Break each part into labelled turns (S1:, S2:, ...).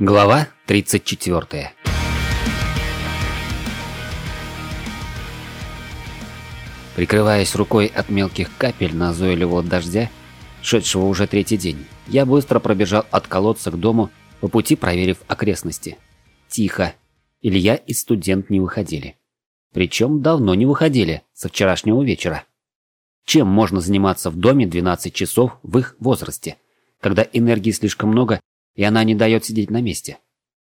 S1: Глава 34. Прикрываясь рукой от мелких капель назойливого дождя, шедшего уже третий день, я быстро пробежал от колодца к дому, по пути проверив окрестности. Тихо. Илья и студент не выходили. Причем давно не выходили, со вчерашнего вечера. Чем можно заниматься в доме 12 часов в их возрасте, когда энергии слишком много, и она не дает сидеть на месте?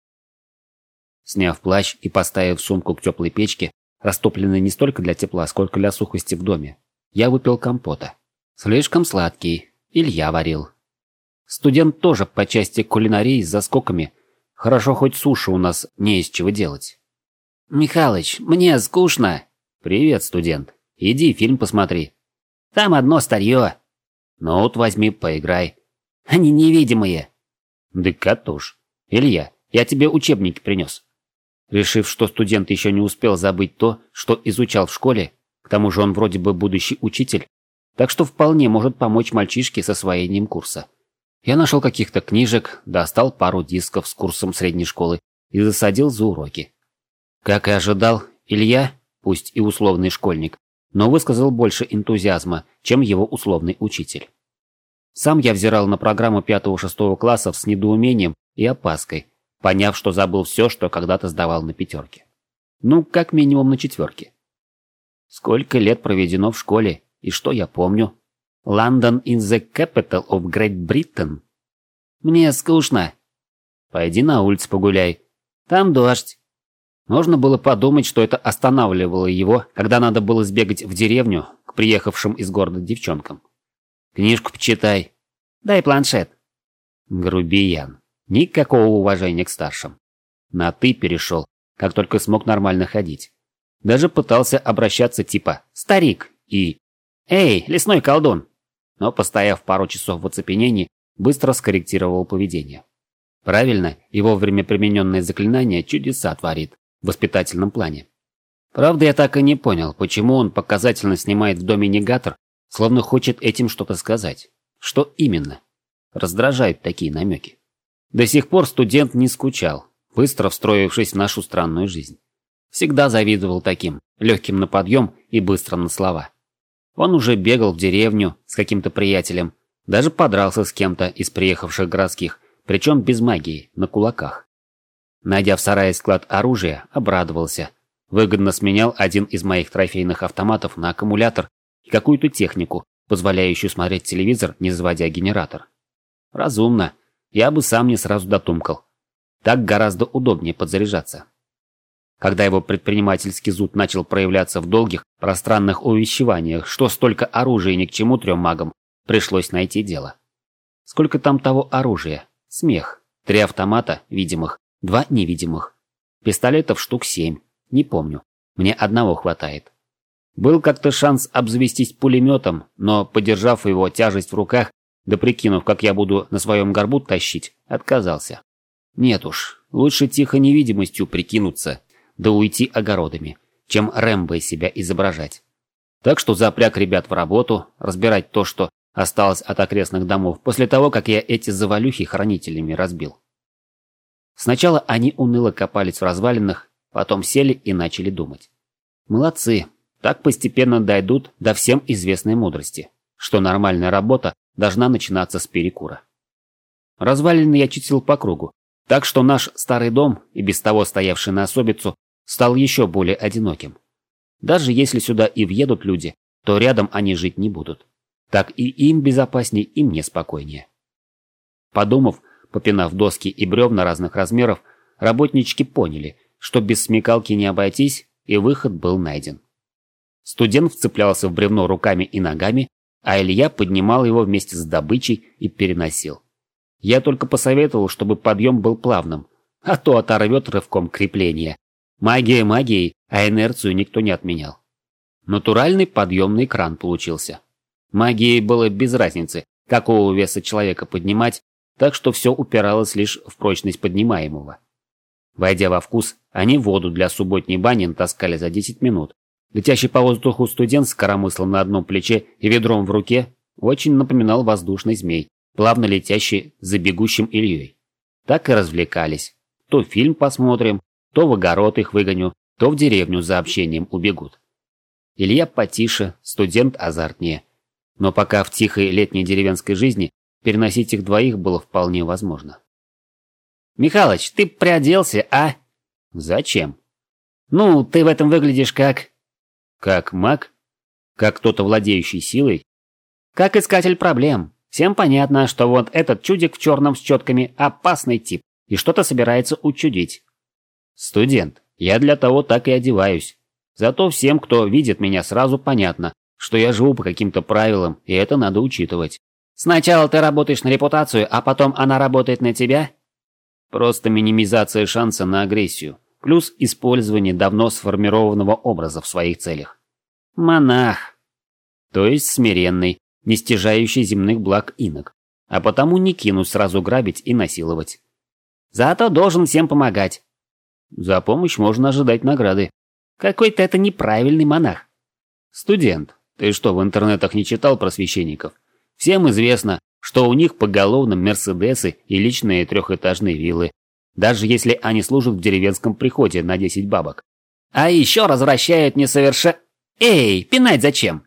S1: Сняв плащ и поставив сумку к теплой печке, растопленной не столько для тепла, сколько для сухости в доме, я выпил компота. Слишком сладкий, Илья варил. Студент тоже по части кулинарии с заскоками. Хорошо, хоть суши у нас не из чего делать. «Михалыч, мне скучно!» «Привет, студент. Иди фильм посмотри». «Там одно старье». «Ноут возьми, поиграй». «Они невидимые». «Да катуш. Илья, я тебе учебники принес». Решив, что студент еще не успел забыть то, что изучал в школе, к тому же он вроде бы будущий учитель, так что вполне может помочь мальчишке с освоением курса. Я нашел каких-то книжек, достал пару дисков с курсом средней школы и засадил за уроки. Как и ожидал, Илья, пусть и условный школьник, но высказал больше энтузиазма, чем его условный учитель. Сам я взирал на программу 5-6 классов с недоумением и опаской, поняв, что забыл все, что когда-то сдавал на 5. Ну, как минимум на 4. Сколько лет проведено в школе, и что я помню? London is the capital of Great Britain. Мне скучно. Пойди на улицу погуляй. Там дождь. Можно было подумать, что это останавливало его, когда надо было сбегать в деревню к приехавшим из города девчонкам. Книжку почитай. Дай планшет. Грубиян. Никакого уважения к старшим. На «ты» перешел, как только смог нормально ходить. Даже пытался обращаться типа «старик» и «эй, лесной колдун», но, постояв пару часов в оцепенении, быстро скорректировал поведение. Правильно, и вовремя примененное заклинание чудеса творит в воспитательном плане. Правда, я так и не понял, почему он показательно снимает в доме негатор, словно хочет этим что-то сказать. Что именно? Раздражают такие намеки. До сих пор студент не скучал, быстро встроившись в нашу странную жизнь. Всегда завидовал таким, легким на подъем и быстрым на слова. Он уже бегал в деревню с каким-то приятелем, даже подрался с кем-то из приехавших городских, причем без магии, на кулаках. Найдя в сарае склад оружия, обрадовался. Выгодно сменял один из моих трофейных автоматов на аккумулятор и какую-то технику, позволяющую смотреть телевизор, не заводя генератор. Разумно. Я бы сам не сразу дотумкал. Так гораздо удобнее подзаряжаться. Когда его предпринимательский зуд начал проявляться в долгих, пространных увещеваниях, что столько оружия ни к чему 3 магам, пришлось найти дело. Сколько там того оружия? Смех. 3 автомата, видимых, 2 невидимых. Пистолетов штук 7. Не помню. Мне одного хватает. Был как-то шанс обзавестись пулеметом, но, подержав его тяжесть в руках, да прикинув, как я буду на своем горбу тащить, отказался. Нет уж, лучше тихо невидимостью прикинуться, да уйти огородами, чем Рэмбо из себя изображать. Так что запряг ребят в работу, разбирать то, что осталось от окрестных домов, после того, как я эти завалюхи хранителями разбил. Сначала они уныло копались в развалинах, потом сели и начали думать. Молодцы, так постепенно дойдут до всем известной мудрости, что нормальная работа должна начинаться с перекура. Развалины я чистил по кругу, так что наш старый дом, и без того стоявший на особицу, стал еще более одиноким. Даже если сюда и въедут люди, то рядом они жить не будут. Так и им безопасней, и мне спокойнее. Подумав, попинав доски и бревна разных размеров, работнички поняли, что без смекалки не обойтись, и выход был найден. Студент вцеплялся в бревно руками и ногами, а Илья поднимал его вместе с добычей и переносил. Я только посоветовал, чтобы подъем был плавным, а то оторвет рывком крепление. Магия магией, а инерцию никто не отменял. Натуральный подъемный кран получился. Магией было без разницы, какого веса человека поднимать, так что все упиралось лишь в прочность поднимаемого. Войдя во вкус, они воду для субботней бани натаскали за 10 минут. Летящий по воздуху студент с коромыслом на одном плече и ведром в руке очень напоминал воздушный змей, плавно летящий за бегущим Ильей. Так и развлекались. То фильм посмотрим, то в огород их выгоню, то в деревню за общением убегут. Илья потише, студент азартнее. Но пока в тихой летней деревенской жизни переносить их двоих было вполне возможно. «Михалыч, ты приоделся, а?» «Зачем?» «Ну, ты в этом выглядишь как...» «Как маг? Как кто-то, владеющий силой?» «Как искатель проблем. Всем понятно, что вот этот чудик в черном с четками опасный тип и что-то собирается учудить». «Студент, я для того так и одеваюсь. Зато всем, кто видит меня, сразу понятно, что я живу по каким-то правилам, и это надо учитывать». «Сначала ты работаешь на репутацию, а потом она работает на тебя?» «Просто минимизация шанса на агрессию, плюс использование давно сформированного образа в своих целях». «Монах». «То есть смиренный, не стяжающий земных благ инок, а потому не кинусь сразу грабить и насиловать». «Зато должен всем помогать». «За помощь можно ожидать награды». «Какой-то это неправильный монах». «Студент, ты что, в интернетах не читал про священников? Всем известно, что у них поголовно мерседесы и личные трехэтажные виллы, даже если они служат в деревенском приходе на 10 бабок. А еще развращают Эй, пинать зачем?»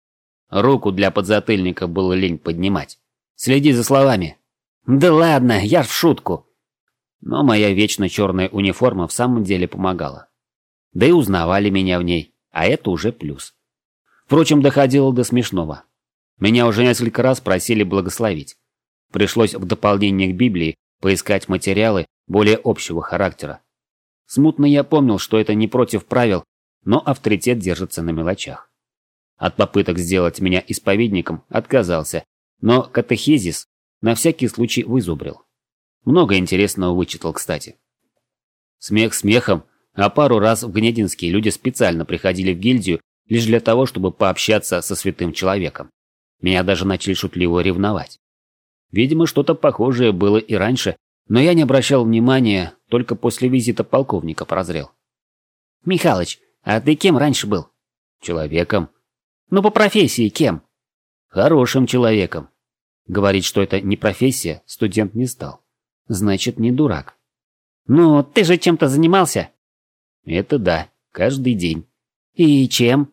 S1: Руку для подзатыльника было лень поднимать. «Следи за словами». «Да ладно, я ж в шутку». Но моя вечно черная униформа в самом деле помогала. Да и узнавали меня в ней, а это уже плюс. Впрочем, доходило до смешного. Меня уже несколько раз просили благословить. Пришлось в дополнение к Библии поискать материалы более общего характера. Смутно я помнил, что это не против правил, но авторитет держится на мелочах. От попыток сделать меня исповедником отказался, но катехизис на всякий случай вызубрил. Много интересного вычитал, кстати. Смех смехом, а пару раз в Гнединске люди специально приходили в гильдию лишь для того, чтобы пообщаться со святым человеком. Меня даже начали шутливо ревновать. Видимо, что-то похожее было и раньше, но я не обращал внимания, только после визита полковника прозрел. «Михалыч, а ты кем раньше был?» «Человеком». «Ну, по профессии кем?» «Хорошим человеком». Говорить, что это не профессия, студент не стал. Значит, не дурак. «Ну, ты же чем-то занимался?» «Это да, каждый день». «И чем?»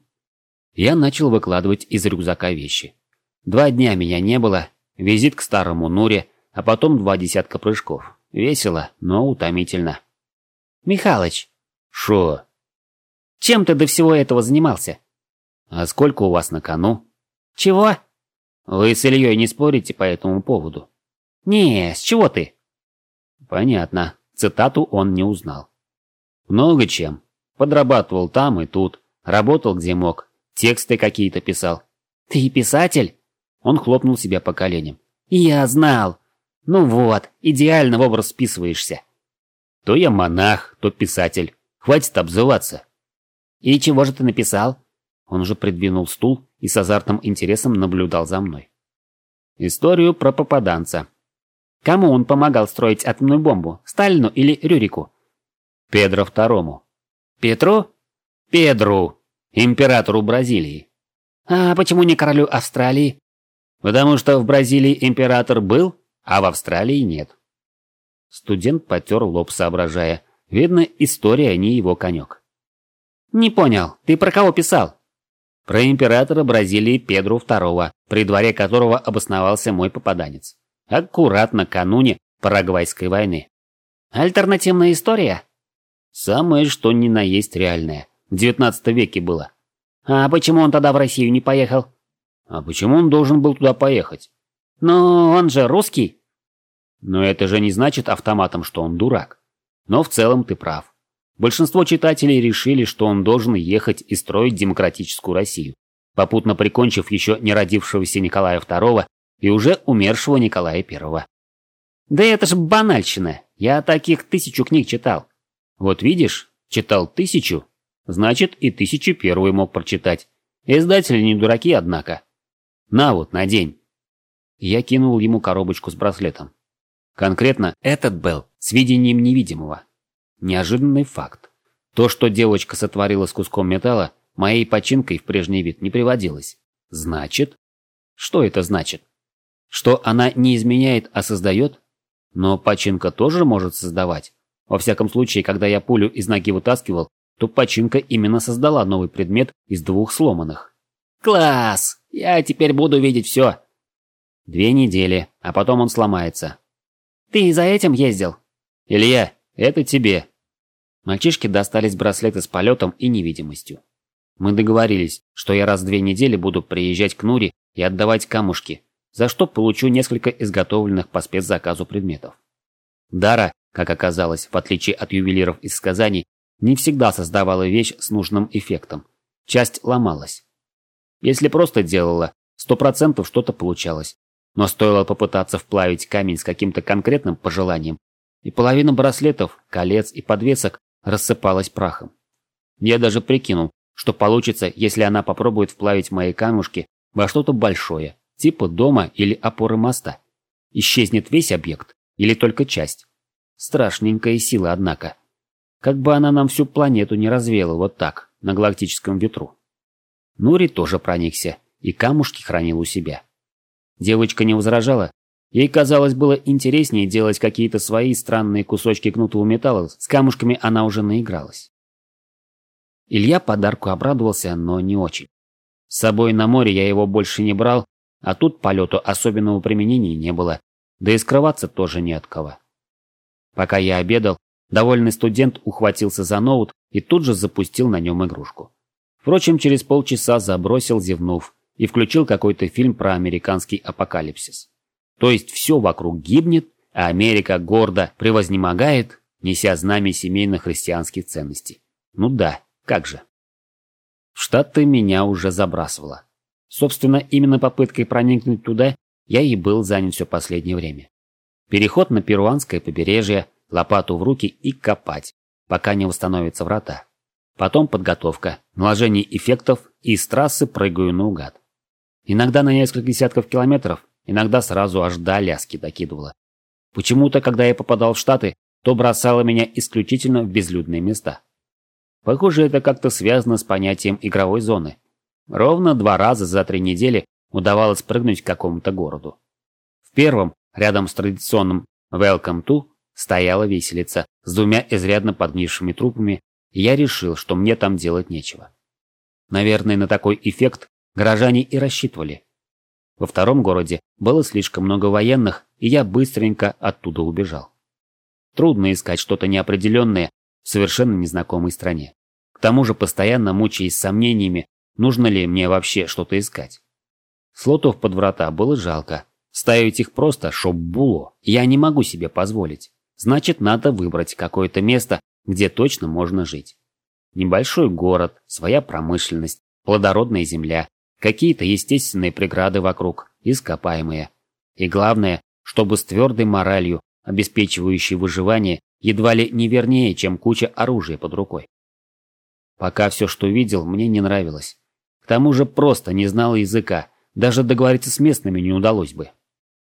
S1: Я начал выкладывать из рюкзака вещи. 2 дня меня не было, визит к старому Нуре, а потом 2 десятка прыжков. Весело, но утомительно. «Михалыч». «Шо?» «Чем ты до всего этого занимался?» «А сколько у вас на кону?» «Чего?» «Вы с Ильей не спорите по этому поводу?» «Не, с чего ты?» Понятно, цитату он не узнал. «Много чем. Подрабатывал там и тут, работал где мог, тексты какие-то писал». «Ты писатель?» Он хлопнул себя по коленям. «Я знал. Ну вот, идеально в образ вписываешься». «То я монах, то писатель. Хватит обзываться». «И чего же ты написал?» Он уже придвинул стул и с азартным интересом наблюдал за мной. «Историю про попаданца». «Кому он помогал строить атомную бомбу? Сталину или Рюрику?» «Педро II». «Петру?» «Педру, императору Бразилии». «А почему не королю Австралии?» «Потому что в Бразилии император был, а в Австралии нет». Студент потер лоб, соображая. Видно, история не его конек. «Не понял, ты про кого писал?» «Про императора Бразилии Педру II, при дворе которого обосновался мой попаданец. Аккуратно накануне Парагвайской войны». «Альтернативная история?» «Самое что ни на есть реальное. В 19 веке было». «А почему он тогда в Россию не поехал?» «А почему он должен был туда поехать?» «Ну, он же русский». «Но это же не значит автоматом, что он дурак. Но в целом ты прав. Большинство читателей решили, что он должен ехать и строить демократическую Россию, попутно прикончив еще не родившегося Николая II и уже умершего Николая I. «Да это ж банальщина. Я таких 1000 книг читал». «Вот видишь, читал 1000, значит и 1001 мог прочитать. Издатели не дураки, однако. На вот, надень». Я кинул ему коробочку с браслетом. Конкретно этот был с видением невидимого. Неожиданный факт. То, что девочка сотворила с куском металла, моей починкой в прежний вид не приводилось. Значит? Что это значит? Что она не изменяет, а создает? Но починка тоже может создавать. Во всяком случае, когда я пулю из ноги вытаскивал, то починка именно создала новый предмет из 2 сломанных. Класс! Я теперь буду видеть все. 2 недели, а потом он сломается. Ты за этим ездил? Илья, это тебе. Мальчишке достались браслеты с полетом и невидимостью. Мы договорились, что я раз в 2 недели буду приезжать к Нуре и отдавать камушки, за что получу несколько изготовленных по спецзаказу предметов. Дара, как оказалось, в отличие от ювелиров из сказаний, не всегда создавала вещь с нужным эффектом. Часть ломалась. Если просто делала, 100% что-то получалось. Но стоило попытаться вплавить камень с каким-то конкретным пожеланием, и половина браслетов, колец и подвесок рассыпалась прахом. Я даже прикинул, что получится, если она попробует вплавить мои камушки во что-то большое, типа дома или опоры моста. Исчезнет весь объект или только часть. Страшненькая сила, однако. Как бы она нам всю планету не развеяла вот так, на галактическом ветру. Нури тоже проникся и камушки хранил у себя. Девочка не возражала. Ей, казалось, было интереснее делать какие-то свои странные кусочки гнутого металла, с камушками она уже наигралась. Илья подарку обрадовался, но не очень. С собой на море я его больше не брал, а тут полету особенного применения не было, да и скрываться тоже не от кого. Пока я обедал, довольный студент ухватился за ноут и тут же запустил на нем игрушку. Впрочем, через полчаса забросил, зевнув, и включил какой-то фильм про американский апокалипсис. То есть все вокруг гибнет, а Америка гордо превознемогает, неся знамя семейно-христианских ценностей. Ну да, как же. В Штаты меня уже забрасывало. Собственно, именно попыткой проникнуть туда я и был занят все последнее время. Переход на перуанское побережье, лопату в руки и копать, пока не восстановятся врата. Потом подготовка, наложение эффектов и с трассы прыгаю наугад. Иногда на несколько десятков километров, иногда сразу аж до Аляски докидывало. Почему-то, когда я попадал в Штаты, то бросало меня исключительно в безлюдные места. Похоже, это как-то связано с понятием игровой зоны. Ровно 2 раза за 3 недели удавалось прыгнуть к какому-то городу. В первом, рядом с традиционным «Welcome to», стояла виселица с 2 изрядно подгнившими трупами, и я решил, что мне там делать нечего. Наверное, на такой эффект горожане и рассчитывали. Во втором городе было слишком много военных, и я быстренько оттуда убежал. Трудно искать что-то неопределенное в совершенно незнакомой стране. К тому же постоянно мучаясь сомнениями, нужно ли мне вообще что-то искать. Слотов под врата было жалко. Ставить их просто, чтоб було, я не могу себе позволить. Значит, надо выбрать какое-то место, где точно можно жить. Небольшой город, своя промышленность, плодородная земля, какие-то естественные преграды вокруг, ископаемые. И главное, чтобы с твердой моралью, обеспечивающей выживание, едва ли не вернее, чем куча оружия под рукой. Пока все, что видел, мне не нравилось. К тому же просто не знал языка, даже договориться с местными не удалось бы.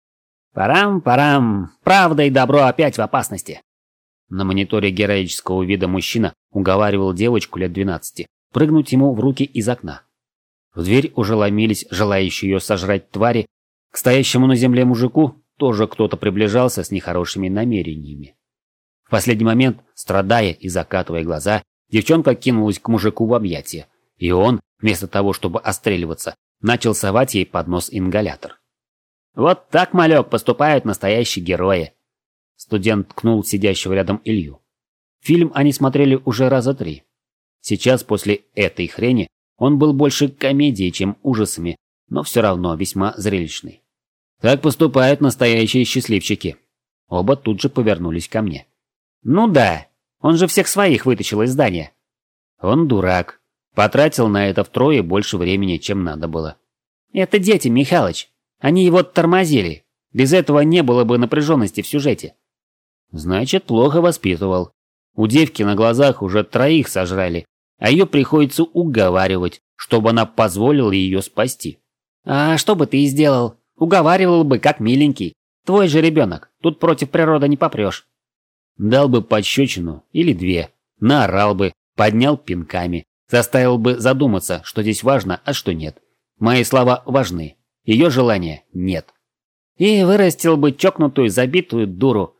S1: «Парам-парам! Правда и добро опять в опасности!» На мониторе героического вида мужчина уговаривал девочку лет 12 прыгнуть ему в руки из окна. В дверь уже ломились желающие ее сожрать твари. К стоящему на земле мужику тоже кто-то приближался с нехорошими намерениями. В последний момент, страдая и закатывая глаза, девчонка кинулась к мужику в объятия, и он, вместо того, чтобы отстреливаться, начал совать ей под нос ингалятор. «Вот так, малек, поступают настоящие герои!» Студент ткнул сидящего рядом Илью. Фильм они смотрели уже раза 3. Сейчас, после этой хрени, он был больше комедией, чем ужасами, но все равно весьма зрелищный. Так поступают настоящие счастливчики. Оба тут же повернулись ко мне. «Ну да, он же всех своих вытащил из здания». Он дурак. Потратил на это втрое больше времени, чем надо было. «Это дети, Михалыч. Они его тормозили. Без этого не было бы напряженности в сюжете». Значит, плохо воспитывал. У девки на глазах уже 3 сожрали, а ее приходится уговаривать, чтобы она позволила ее спасти. «А что бы ты сделал? Уговаривал бы, как миленький. Твой же ребенок, тут против природы не попрешь». Дал бы пощечину или 2, наорал бы, поднял пинками, заставил бы задуматься, что здесь важно, а что нет. Мои слова важны, ее желания нет. И вырастил бы чокнутую, забитую дуру,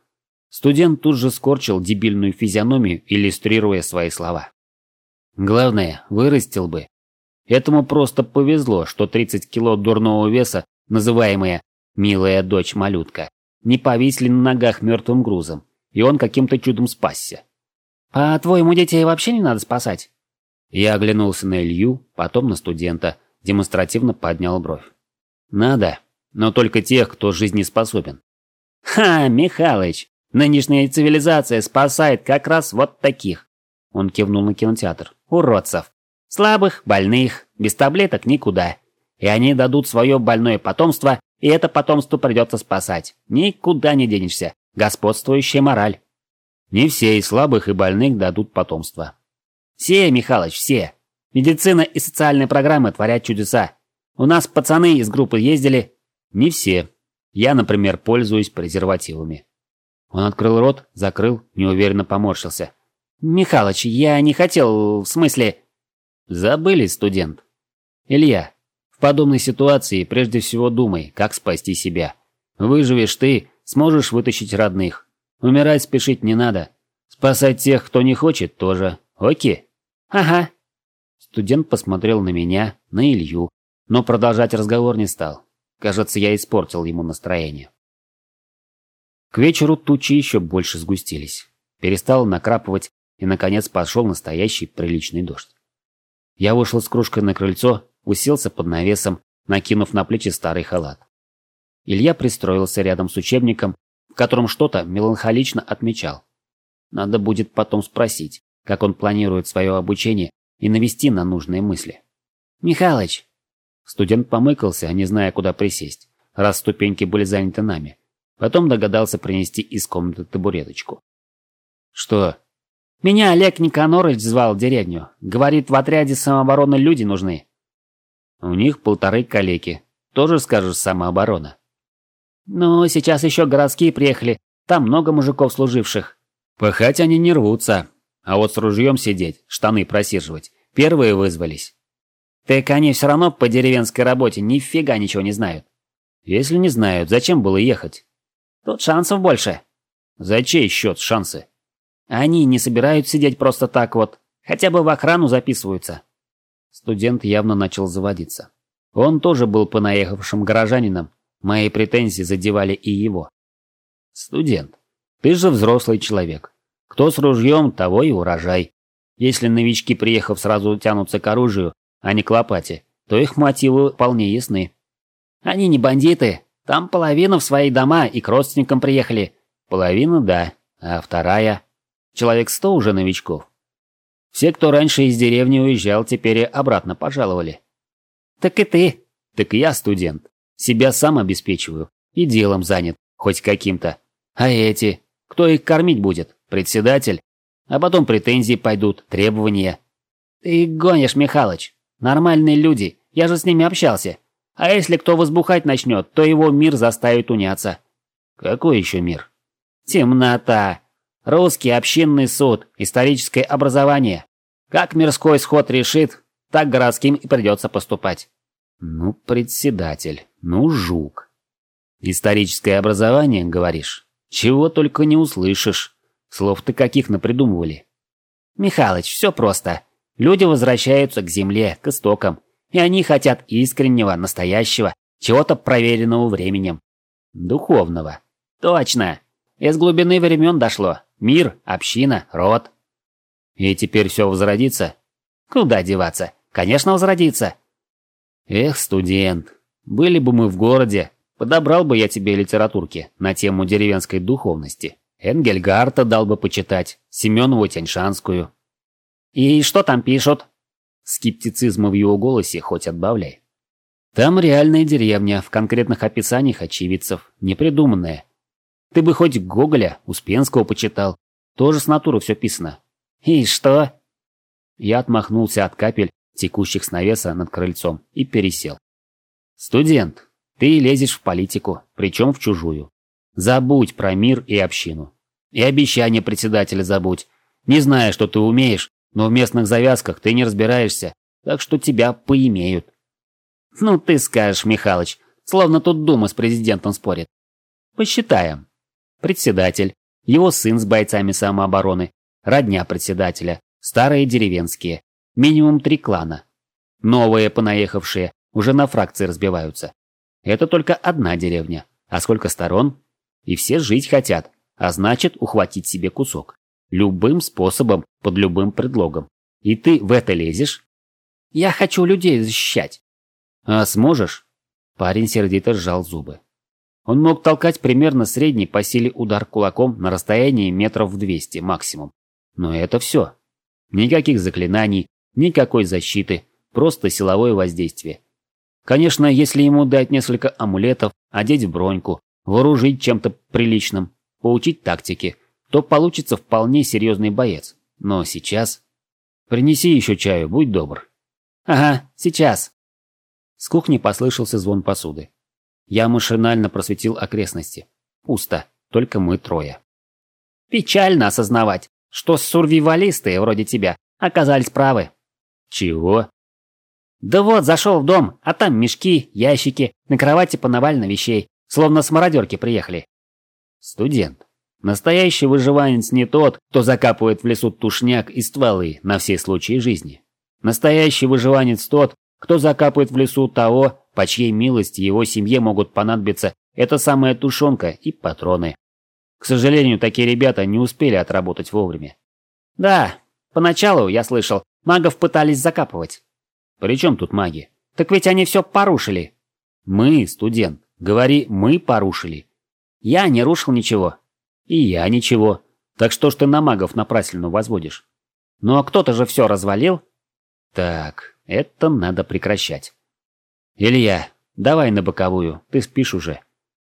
S1: Студент тут же скорчил дебильную физиономию, иллюстрируя свои слова. Главное, вырастил бы. Этому просто повезло, что 30 кило дурного веса, называемая «милая дочь-малютка», не повисли на ногах мертвым грузом, и он каким-то чудом спасся. «По-твоему, детей вообще не надо спасать?» Я оглянулся на Илью, потом на студента, демонстративно поднял бровь. «Надо, но только тех, кто жизнеспособен». «Ха, Михалыч, нынешняя цивилизация спасает как раз вот таких!» Он кивнул на кинотеатр. «Уродцев. Слабых, больных, без таблеток никуда. И они дадут свое больное потомство, и это потомство придется спасать. Никуда не денешься. Господствующая мораль». «Не все из слабых и больных дадут потомство». «Все, Михалыч, все. Медицина и социальные программы творят чудеса. У нас пацаны из группы ездили...» «Не все. Я, например, пользуюсь презервативами». Он открыл рот, закрыл, неуверенно поморщился. «Михалыч, я не хотел, в смысле...» «Забыли, студент?» «Илья, в подобной ситуации прежде всего думай, как спасти себя. Выживешь ты, сможешь вытащить родных. Умирать спешить не надо. Спасать тех, кто не хочет, тоже. Окей?» «Ага». Студент посмотрел на меня, на Илью, но продолжать разговор не стал. Кажется, я испортил ему настроение. К вечеру тучи еще больше сгустились. Перестало накрапывать, и, наконец, пошел настоящий приличный дождь. Я вышел с кружкой на крыльцо, уселся под навесом, накинув на плечи старый халат. Илья пристроился рядом с учебником, в котором что-то меланхолично отмечал. Надо будет потом спросить, как он планирует свое обучение, и навести на нужные мысли. «Михалыч!» Студент помыкался, не зная, куда присесть, раз ступеньки были заняты нами. Потом догадался принести из комнаты табуреточку. «Что?» «Меня Олег Никонорович звал в деревню. Говорит, в отряде самообороны люди нужны». «У них 1,5 калеки. Тоже скажешь, самооборона». «Ну, сейчас еще городские приехали. Там много мужиков служивших». «Пахать они не рвутся. А вот с ружьем сидеть, штаны просиживать. Первые вызвались». «Так они все равно по деревенской работе нифига ничего не знают». «Если не знают, зачем было ехать?» «Тут шансов больше». «За чей счет шансы?» «Они не собираются сидеть просто так вот. Хотя бы в охрану записываются». Студент явно начал заводиться. Он тоже был понаехавшим горожанином. Мои претензии задевали и его. «Студент, ты же взрослый человек. Кто с ружьем, того и урожай. Если новички, приехав, сразу тянутся к оружию, а не к лопате, то их мотивы вполне ясны». «Они не бандиты. Там половина в свои дома и к родственникам приехали». «Половина, да. А вторая...» «Человек 100 уже новичков. Все, кто раньше из деревни уезжал, теперь обратно пожаловали». «Так и ты». «Так и я студент. Себя сам обеспечиваю. И делом занят, хоть каким-то. А эти? Кто их кормить будет? Председатель? А потом претензии пойдут, требования». «Ты гонишь, Михалыч. Нормальные люди. Я же с ними общался. А если кто возбухать начнет, то его мир заставит уняться». «Какой еще мир?» «Темнота. Русский общинный суд, историческое образование. Как мирской сход решит, так городским и придется поступать». «Ну, председатель, ну, жук. Историческое образование, говоришь? Чего только не услышишь. Слов-то каких напридумывали». «Михалыч, все просто. Люди возвращаются к земле, к истокам. И они хотят искреннего, настоящего, чего-то проверенного временем». «Духовного». «Точно. Из глубины времен дошло. Мир, община, род». «И теперь все возродится?» «Куда деваться? Конечно, возродится». «Эх, студент, были бы мы в городе, подобрал бы я тебе литературки на тему деревенской духовности. Энгельгарта дал бы почитать, Семенову Тяньшанскую». «И что там пишут?» Скептицизма в его голосе хоть отбавляй. «Там реальная деревня, в конкретных описаниях очевидцев, непридуманная. Ты бы хоть Гоголя, Успенского почитал. Тоже с натуры все писано». «И что?» Я отмахнулся от капель, текущих с навеса над крыльцом, и пересел. «Студент, ты лезешь в политику, причем в чужую. Забудь про мир и общину. И обещания председателя забудь. Не знаю, что ты умеешь, но в местных завязках ты не разбираешься, так что тебя поимеют». «Ну ты скажешь, Михалыч, словно тут Дума с президентом спорит». «Посчитаем. Председатель. его сын с бойцами самообороны, родня председателя, старые деревенские, минимум 3 клана. Новые понаехавшие уже на фракции разбиваются. Это только одна деревня, а сколько сторон? И все жить хотят, а значит ухватить себе кусок. Любым способом, под любым предлогом. И ты в это лезешь? Я хочу людей защищать. А сможешь? Парень сердито сжал зубы. Он мог толкать примерно средний по силе удар кулаком на расстоянии метров в 200 максимум. Но это все. Никаких заклинаний, никакой защиты, просто силовое воздействие. Конечно, если ему дать несколько амулетов, одеть в броньку, вооружить чем-то приличным, поучить тактике, то получится вполне серьезный боец. Но сейчас... Принеси еще чаю, будь добр. Ага, сейчас. С кухни послышался звон посуды. Я машинально просветил окрестности. Пусто, только мы трое. Печально осознавать, что сурвивалисты вроде тебя оказались правы. Чего? Да вот, зашел в дом, а там мешки, ящики, на кровати понавалено вещей, словно с мародерки приехали. Студент. Настоящий выживанец не тот, кто закапывает в лесу тушняк и стволы на все случаи жизни. Настоящий выживанец тот, кто закапывает в лесу того, по чьей милости его семье могут понадобиться эта самая тушенка и патроны. К сожалению, такие ребята не успели отработать вовремя. Да, поначалу, я слышал, магов пытались закапывать. При чем тут маги? Так ведь они все порушили. Мы, студент, говори, мы порушили. Я не рушил ничего. И я ничего. Так что ж ты на магов напраслину возводишь? Ну а кто-то же все развалил. Так, это надо прекращать. Илья, давай на боковую, ты спишь уже.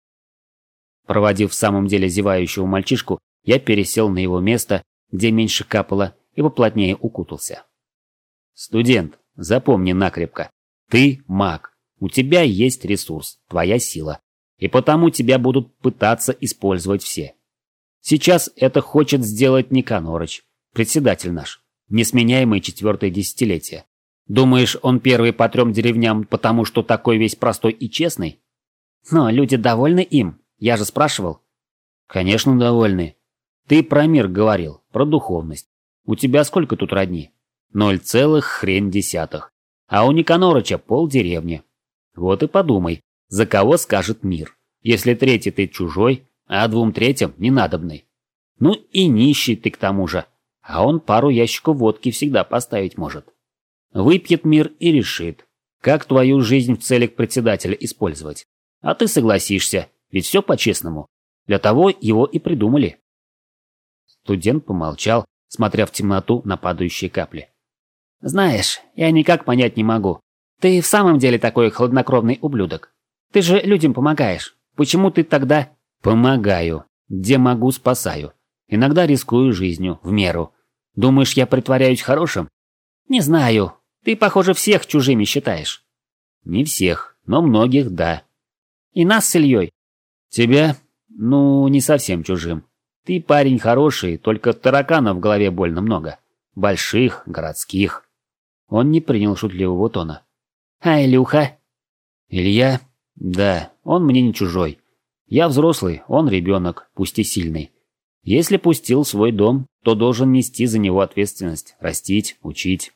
S1: Проводив в самом деле зевающего мальчишку, я пересел на его место, где меньше капало, и поплотнее укутался. Студент, запомни накрепко. Ты маг. У тебя есть ресурс, твоя сила. И потому тебя будут пытаться использовать все. Сейчас это хочет сделать Никанорыч, председатель наш, несменяемый 4-е десятилетие. Думаешь, он первый по 3 деревням, потому что такой весь простой и честный? Но люди довольны им, я же спрашивал. Конечно, довольны. Ты про мир говорил, про духовность. У тебя сколько тут родни? 0,1. А у Никанорыча полдеревни. Вот и подумай, за кого скажет мир, если 1/3 ты чужой, а 2/3 ненадобный. Ну и нищий ты к тому же, а он пару ящиков водки всегда поставить может. Выпьет мир и решит, как твою жизнь в целях председателя использовать. А ты согласишься, ведь все по-честному. Для того его и придумали. Студент помолчал, смотря в темноту на падающие капли. Знаешь, я никак понять не могу. Ты в самом деле такой хладнокровный ублюдок. Ты же людям помогаешь. Почему ты тогда... Помогаю. Где могу, спасаю. Иногда рискую жизнью, в меру. Думаешь, я притворяюсь хорошим? Не знаю. Ты, похоже, всех чужими считаешь. Не всех, но многих, да. И нас с Ильей. Тебя? Ну, не совсем чужим. Ты парень хороший, только тараканов в голове больно много. Больших, городских. Он не принял шутливого тона. А Илюха? Илья? Да, он мне не чужой. Я взрослый, он ребенок, пусть и сильный. Если пустил в свой дом, то должен нести за него ответственность, растить, учить.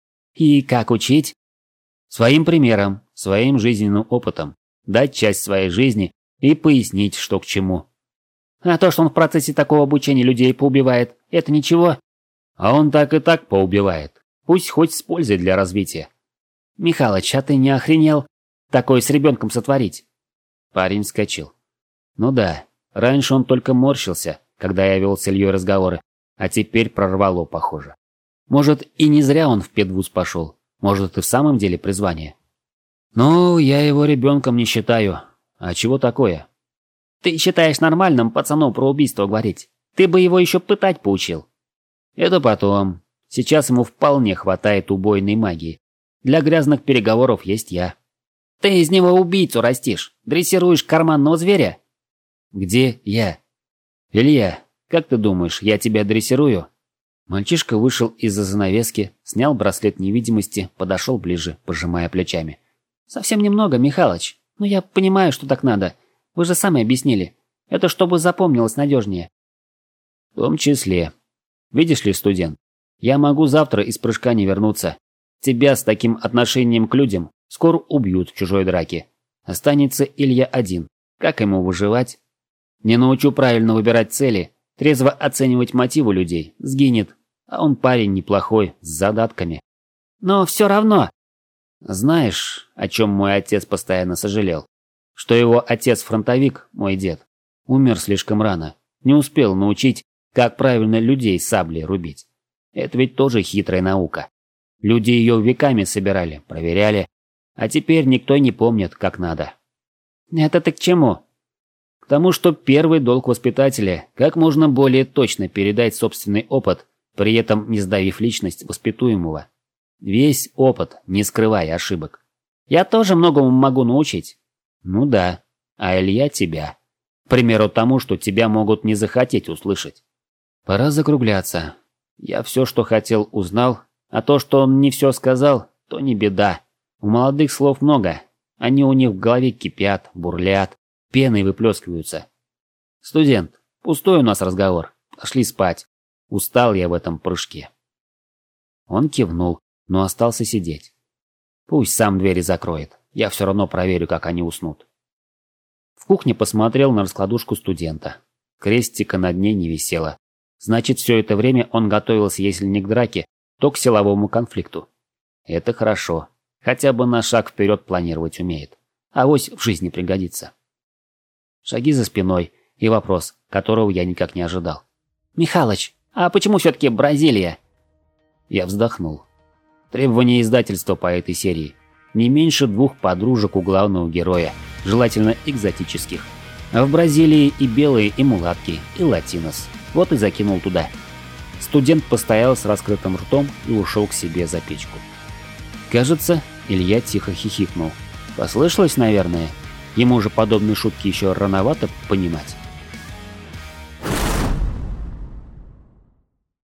S1: И как учить? Своим примером, своим жизненным опытом. Дать часть своей жизни и пояснить, что к чему. А то, что он в процессе такого обучения людей поубивает, это ничего? А он так и так поубивает. Пусть хоть с пользой для развития. Михалыч, а ты не охренел? Такое с ребенком сотворить? Парень вскочил. Ну да, раньше он только морщился, когда я вел с Ильей разговоры, а теперь прорвало, похоже. Может, и не зря он в педвуз пошел. Может, и в самом деле призвание. Ну, я его ребенком не считаю. А чего такое? Ты считаешь нормальным пацану про убийство говорить? Ты бы его еще пытать поучил. Это потом. Сейчас ему вполне хватает убойной магии. Для грязных переговоров есть я. Ты из него убийцу растишь, дрессируешь карманного зверя. Где я? Илья, как ты думаешь, я тебя дрессирую? Мальчишка вышел из-за занавески, снял браслет невидимости, подошел ближе, пожимая плечами. Совсем немного, Михалыч. Но я понимаю, что так надо. Вы же сами объяснили. Это чтобы запомнилось надежнее. В том числе. Видишь ли, студент, я могу завтра из прыжка не вернуться. Тебя с таким отношением к людям скоро убьют в чужой драке. Останется Илья один. Как ему выживать? Не научу правильно выбирать цели, трезво оценивать мотивы людей, сгинет. А он парень неплохой, с задатками. Но все равно. Знаешь, о чем мой отец постоянно сожалел? Что его отец-фронтовик, мой дед, умер слишком рано. Не успел научить, как правильно людей саблей рубить. Это ведь тоже хитрая наука. Люди ее веками собирали, проверяли. А теперь никто не помнит, как надо. Это ты к чему? К тому, что первый долг воспитателя – как можно более точно передать собственный опыт, при этом не сдавив личность воспитуемого. Весь опыт, не скрывая ошибок. Я тоже многому могу научить. Ну да, а Илья тебя. К примеру тому, что тебя могут не захотеть услышать. Пора закругляться. Я все, что хотел, узнал, а то, что он не все сказал, то не беда. У молодых слов много, они у них в голове кипят, бурлят, пеной выплескиваются. Студент, пустой у нас разговор, пошли спать. Устал я в этом прыжке. Он кивнул, но остался сидеть. Пусть сам двери закроет, я все равно проверю, как они уснут. В кухне посмотрел на раскладушку студента. Крестика над ней не висело. Значит, все это время он готовился, если не к драке, то к силовому конфликту. Это хорошо. Хотя бы на шаг вперед планировать умеет. Авось в жизни пригодится. Шаги за спиной и вопрос, которого я никак не ожидал. «Михалыч, а почему все-таки Бразилия?» Я вздохнул. Требования издательства по этой серии. Не меньше 2 подружек у главного героя, желательно экзотических. А в Бразилии и белые, и мулатки, и латинос. Вот и закинул туда. Студент постоял с раскрытым ртом и ушел к себе за печку. Кажется, Илья тихо хихикнул. Послышалось, наверное. Ему же подобные шутки еще рановато понимать.